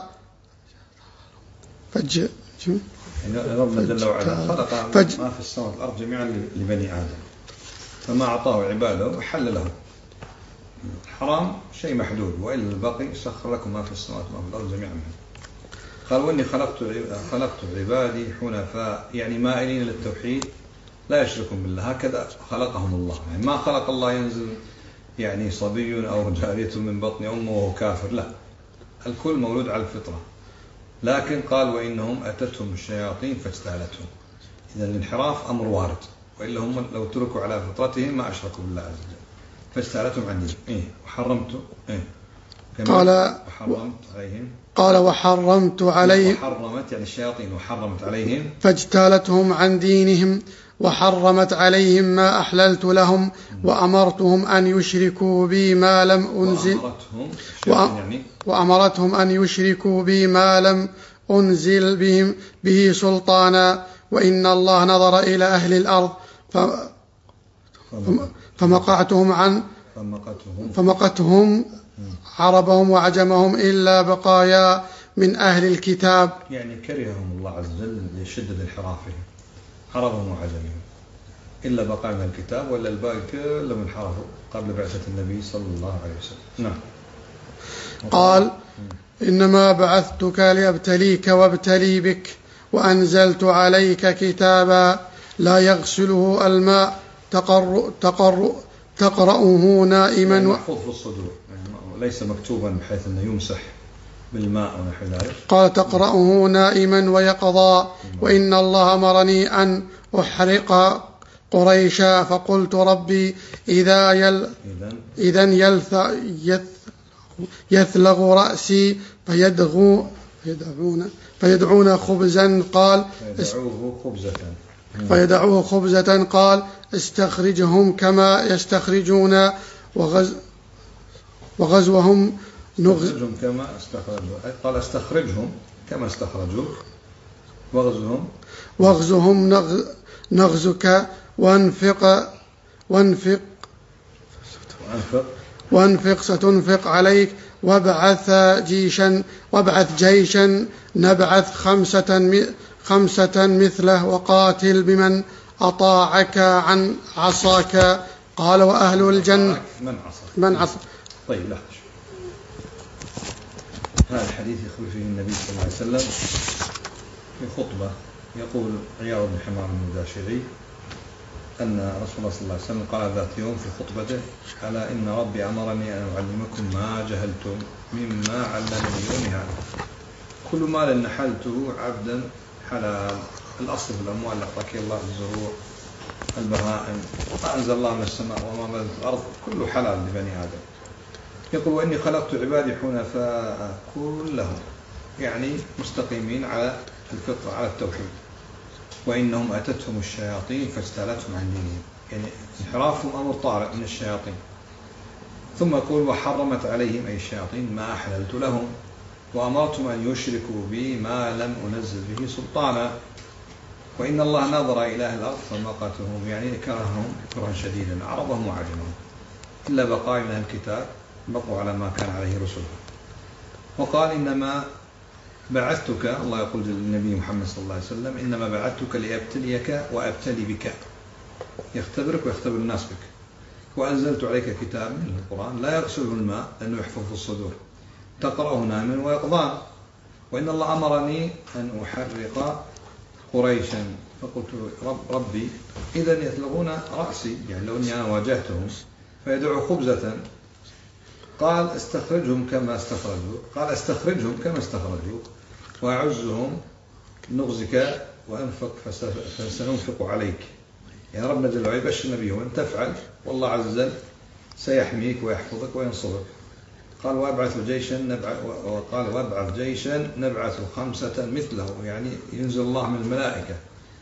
فج يعني ربنا جل وعلا خلق فج... ما في السماء والأرض جميعا لبني آدم، فما أعطاه عباده وحل له الحرام شيء محدود، وإلا الباقي سخر لكم ما في السماوات وما في الأرض جميعا. قال: وإني خلقت خلقت عبادي حنفاء، يعني مائلين للتوحيد لا يشركون بالله، هكذا خلقهم الله. يعني ما خلق الله ينزل يعني صبي أو جارية من بطن أمه وهو كافر، لا، الكل مولود على الفطرة. لكن قال: وإنهم أتتهم الشياطين فاجتالتهم. إذا الانحراف أمر وارد، وإلا هم لو تركوا على فطرتهم ما أشركوا بالله عز وجل، فاجتالتهم عن دين. إيه وحرمت إيه قال وحرمت عليهم قال وحرمت عليهم وحرمت يعني الشياطين، وحرمت عليهم فاجتالتهم عن دينهم، وحرمت عليهم ما أحللت لهم، وأمرتهم أن يشركوا بي ما لم أنزل يعني وأمرتهم أن يشركوا بي ما لم أنزل بهم به سلطانا. وإن الله نظر إلى أهل الأرض فمقعتهم عن فمقتهم عربهم وعجمهم إلا بقايا من أهل الكتاب. يعني كرههم الله عز وجل لشدة انحرافهم، عربهم وعجمهم إلا بقايا من الكتاب، ولا الباقي كلهم انحرفوا قبل بعثة النبي صلى الله عليه وسلم. نعم. قال: إنما بعثتك لأبتليك وابتلي بك، وأنزلت عليك كتابا لا يغسله الماء تقر تقر تقرأه نائما يعني محفوظ في الصدور، يعني ليس مكتوبا بحيث أنه يمسح بالماء ونحو ذلك. قال: تقرأه نائما ويقظا. وإن الله أمرني أن أحرق قريشا، فقلت: ربي إذا يل إذن يلث يثلغ رأسي فيدغو فيدعون فيدعون خبزا قال فيدعوه خبزة فيدعوه خبزة قال: استخرجهم كما يستخرجون وغز وغزوهم نغزهم كما استخرجوا. قال: استخرجهم كما استخرجوا، وغزهم وغزهم نغ نغزك وانفق وانفق وانفق وانفق ستنفق عليك، وابعث جيشا وابعث جيشا نبعث خمسة خمسة مثله، وقاتل بمن أطاعك عن عصاك. قال: وأهل الجنة من عصاك من عصاك. طيب لا هذا الحديث يخبر فيه النبي صلى الله عليه وسلم في خطبة، يقول عياض بن حمار المداشري أن رسول الله صلى الله عليه وسلم قال ذات يوم في خطبته: ألا إن ربي أمرني أن أعلمكم ما جهلتم مما علمني يومي هذا. كل مال نحلته عبدا حلال. الأصل في الأموال أعطاك الله الزروع، البهائم، ما أنزل الله من السماء وما من الأرض كله حلال لبني آدم. يقول: وإني خلقت عبادي حنفاء كلهم، يعني مستقيمين على الفطرة على التوحيد، وإنهم أتتهم الشياطين فاجتالتهم عن دينهم، يعني انحرافهم أمر طارئ من الشياطين. ثم يقول: وحرمت عليهم أي الشياطين ما أحللت لهم، وأمرتهم أن يشركوا بي ما لم أنزل به سلطانا، وإن الله نظر إلى أهل الأرض فمقتهم، يعني كرههم كرها شديدا، عربهم وعجمهم إلا بقايا من أهل الكتاب بقوا على ما كان عليه رسلهم. وقال: إنما بعثتك، الله يقول للنبي محمد صلى الله عليه وسلم: إنما بعثتك لأبتليك وأبتلي بك، يختبرك ويختبر الناس بك. وأنزلت عليك كتاب من القرآن لا يغسله الماء لأنه يحفظ في الصدور، تقرأه نائما ويقظان. وإن الله أمرني أن أحرق قريشا، فقلت: رب ربي إذن يثلغون رأسي، يعني لو أني أنا واجهتهم فيدعوا خبزة. قال: استخرجهم كما استخرجوا. قال: استخرجهم كما استخرجوا، وأعزهم نغزك وأنفق فسننفق عليك. يعني ربنا جل وعلا يبشر نبيه: وإن تفعل والله عز وجل سيحميك ويحفظك وينصرك. قال: وأبعث جيشا نبعث وقال وأبعث جيشا نبعث خمسة مثله، يعني ينزل الله من الملائكة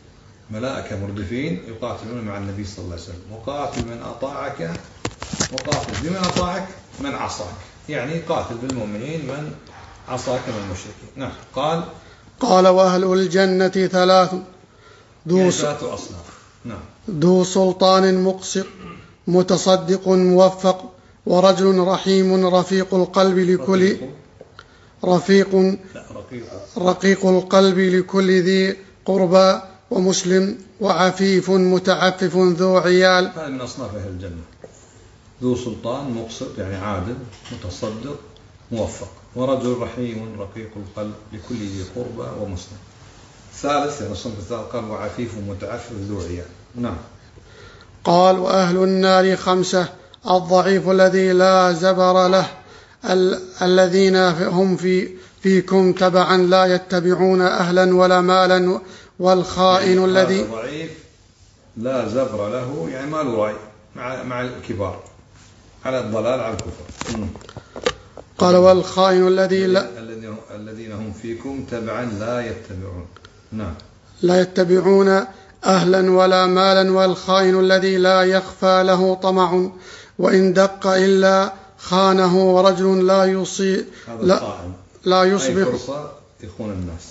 ملائكة مردفين يقاتلون مع النبي صلى الله عليه وسلم. وقاتل من أطاعك وقاتل بمن أطاعك من عصاك، يعني قاتل بالمؤمنين من عصاك من المشركين. نعم. قال قال وأهل الجنة ثلاث ذو يعني ثلاث أصناف. نعم. ذو سلطان مقسط متصدق موفق ورجل رحيم رفيق القلب لكل رفيق لا رقيق رقيق القلب لكل ذي قربى ومسلم وعفيف متعفف ذو عيال. هذا من أصناف أهل الجنة. ذو سلطان مقسط يعني عادل متصدق موفق، ورجل رحيم رقيق القلب لكل ذي قربى ومسلم. ثالث يعني الصنف الثالث قال وعفيف متعفف ذو عيال. نعم. قال وأهل النار خمسة: الضعيف الذي لا زبر له، ال- الذين هم في فيكم تبعا لا يتبعون أهلا ولا مالا، والخائن يعني الذي ضعيف لا زبر له يعني ما له رأي مع مع الكبار على الضلال على الكفر. قال والخائن الذي لا الذين هم فيكم تبعا لا يتبعون. نعم. لا يتبعون أهلا ولا مالا، والخائن الذي لا يخفى له طمع وإن دق إلا خانه، ورجل لا يصي لا, لا يصبح أي فرصة يخون الناس.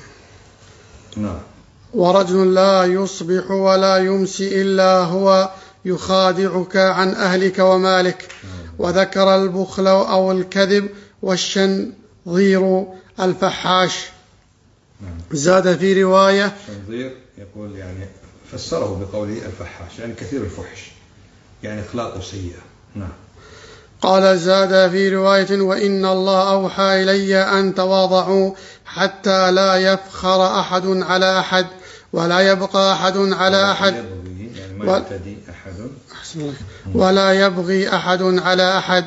نعم. ورجل لا يصبح ولا يمسي إلا هو يخادعك عن أهلك ومالك. وذكر البخل أو الكذب والشنظير الفحاش. زاد في رواية شنظير يقول يعني فسره بقوله الفحاش يعني كثير الفحش يعني أخلاقه سيئة. نعم. قال زاد في رواية وإن الله أوحى إلي أن تواضعوا حتى لا يفخر أحد على أحد ولا يبقى أحد على أحد يعني ما يعتدي أحد ولا يبغي أحد على أحد.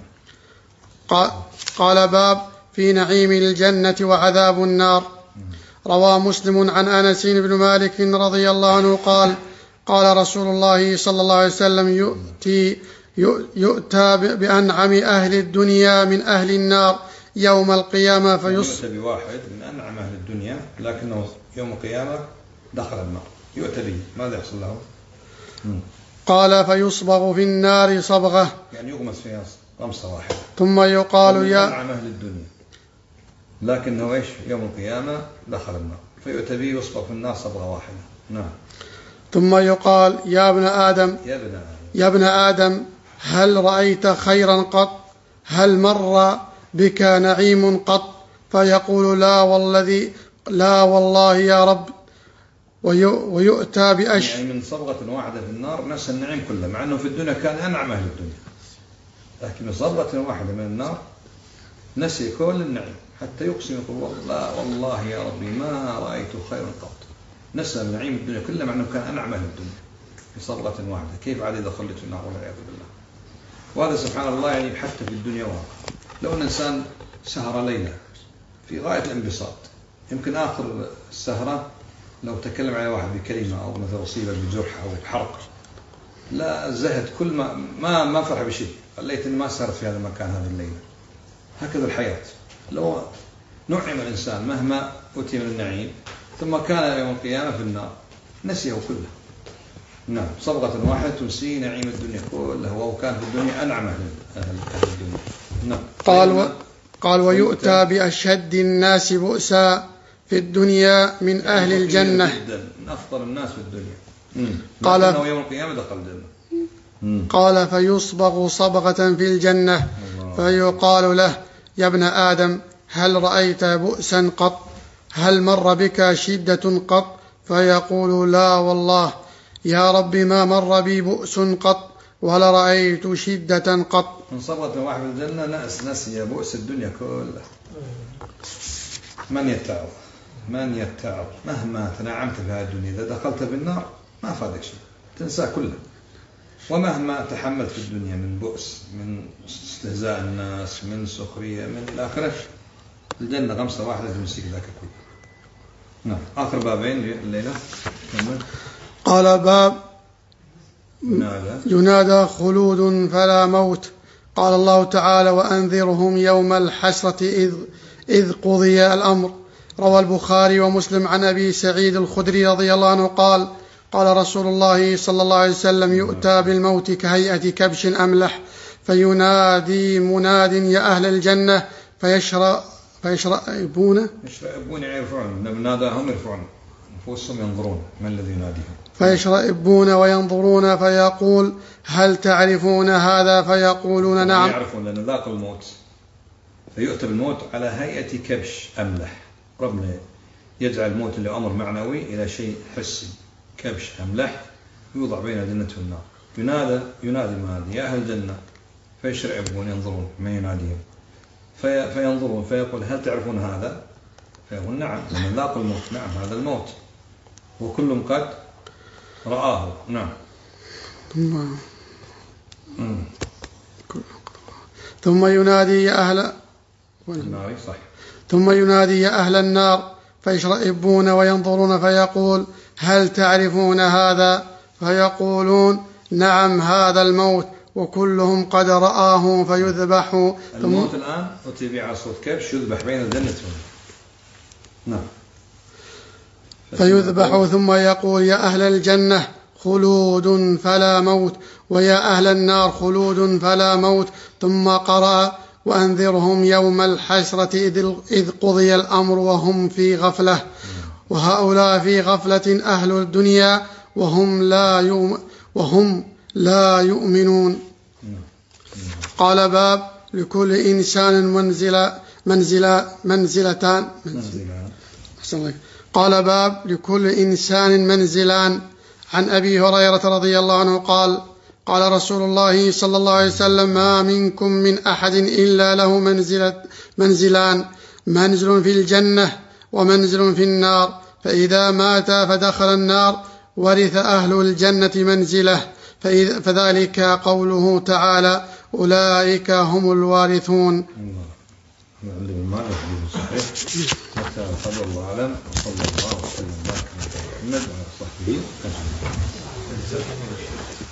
قال باب في نعيم الجنة وعذاب النار. روى مسلم عن أنس بن مالك رضي الله عنه قال قال رسول الله صلى الله عليه وسلم يؤتي يؤتى بأنعم أهل الدنيا من أهل النار يوم القيامة فيصبح يؤتى بواحد من أنعم أهل الدنيا لكنه يوم القيامة دخل النار يؤتى به ماذا يحصل له؟ قال فيصبغ في النار صبغة يعني يغمس فيها غمسة واحدة ثم يقال يا أنعم أهل الدنيا لكنه إيش يوم القيامة دخل النار فيؤتى به يصبغ في النار صبغة واحدة. نعم. ثم يقال يا ابن آدم يا ابن آدم يا ابن آدم هل رأيت خيرا قط؟ هل مر بك نعيم قط؟ فيقول لا والذي لا والله يا رب. ويؤتى بأش يعني من صبغة واحدة في النار نفس النعيم كله مع أنه في الدنيا كان أنعم أهل الدنيا لكن من صبغة واحدة من النار نسي كل النعيم حتى يقسم يقول والله والله يا ربي ما رأيت خيرا قط. نسى من نعيم الدنيا كله مع أنه كان أنعم أهل الدنيا في صبغة واحدة كيف عاد إذا خلت في النار والعياذ بالله. وهذا سبحان الله يعني حتى في الدنيا واقع. لو أن إنسان سهر ليلة في غاية الانبساط يمكن آخر السهرة لو تكلم على واحد بكلمة أو مثلا أصيب بجرح أو بحرق لا زهد كل ما ما ما فرح بشيء قليت إن ما سهرت في هذا المكان هذه الليلة. هكذا الحياة لو نعم الإنسان مهما أتي من النعيم ثم كان يوم القيامة في النار نسيه كله. نعم. صبغة واحدة تنسي نعيم الدنيا كله وهو كان في الدنيا أنعم أهل الدنيا. نعم. قال و... قال ويؤتى بأشد الناس بؤسا في الدنيا من أهل الجنة جدا من أفضل الناس في الدنيا. قال لكنه يوم القيامة دخل الجنة. قال فيصبغ صبغة في الجنة فيقال له يا ابن آدم هل رأيت بؤسا قط؟ هل مر بك شدة قط؟ فيقول لا والله يا رب ما مر بي بؤس قط ولا رأيت شدة قط. من صبغة واحد في الجنة نأس نسي بؤس الدنيا كلها. من يتعظ من يتعظ مهما تنعمت في هذه الدنيا إذا دخلت بالنار ما فادك شيء تنسى كله. ومهما تحملت في الدنيا من بؤس من استهزاء الناس من سخرية من الآخرة الجنة غمسة واحدة تمسك ذاك كله. نعم. آخر بابين الليلة. قال باب ينادى. ينادى خلود فلا موت. قال الله تعالى وأنذرهم يوم الحسرة إذ, إذ قضي الأمر. روى البخاري ومسلم عن أبي سعيد الخدري رضي الله عنه قال قال رسول الله صلى الله عليه وسلم يؤتى بالموت كهيئة كبش أملح فينادي مناد يا أهل الجنة فيشرأ فيشرئبون يشرئبون يرفعون من ناداهم يرفعون نفوسهم ينظرون من الذي يناديهم فيشرئبون وينظرون فيقول هل تعرفون هذا فيقولون نعم يعرفون لأن ذاق الموت فيؤتى بالموت على هيئة كبش أملح ربنا يجعل الموت اللي أمر معنوي إلى شيء حسي كبش أملح يوضع بين الجنة والنار ينادى ينادي منادي يا أهل الجنة فيشرئبون ينظرون من يناديهم في فينظرون فيقول هل تعرفون هذا فيقول نعم لأن ذاق الموت نعم هذا الموت وكلهم قد رآه نعم ثم ثم ينادي يا أهل النار صح ثم ينادي يا أهل النار فيشرئبون وينظرون فيقول هل تعرفون هذا فيقولون نعم هذا الموت وكلهم قد رآه فيذبح الموت الآن أتي على صوت كبش يذبح بين الجنة والنار نعم فيذبح ثم يقول يا أهل الجنة خلود فلا موت ويا أهل النار خلود فلا موت ثم قرأ وأنذرهم يوم الحسرة إذ قضي الأمر وهم في غفلة وهؤلاء في غفلة أهل الدنيا وهم لا يؤم وهم لا يؤمنون. قال باب لكل إنسان منزلة منزلة منزلتان منزل. قال باب لكل إنسان منزلان. عن أبي هريرة رضي الله عنه قال قال رسول الله صلى الله عليه وسلم ما منكم من أحد إلا له منزلة منزلان منزل في الجنة ومنزل في النار فإذا مات فدخل النار ورث أهل الجنة منزله فذلك قوله تعالى أولئك هم الوارثون. صلى الله عليه وصلى الله وسلم على محمد وعلى صحبه أجمعين.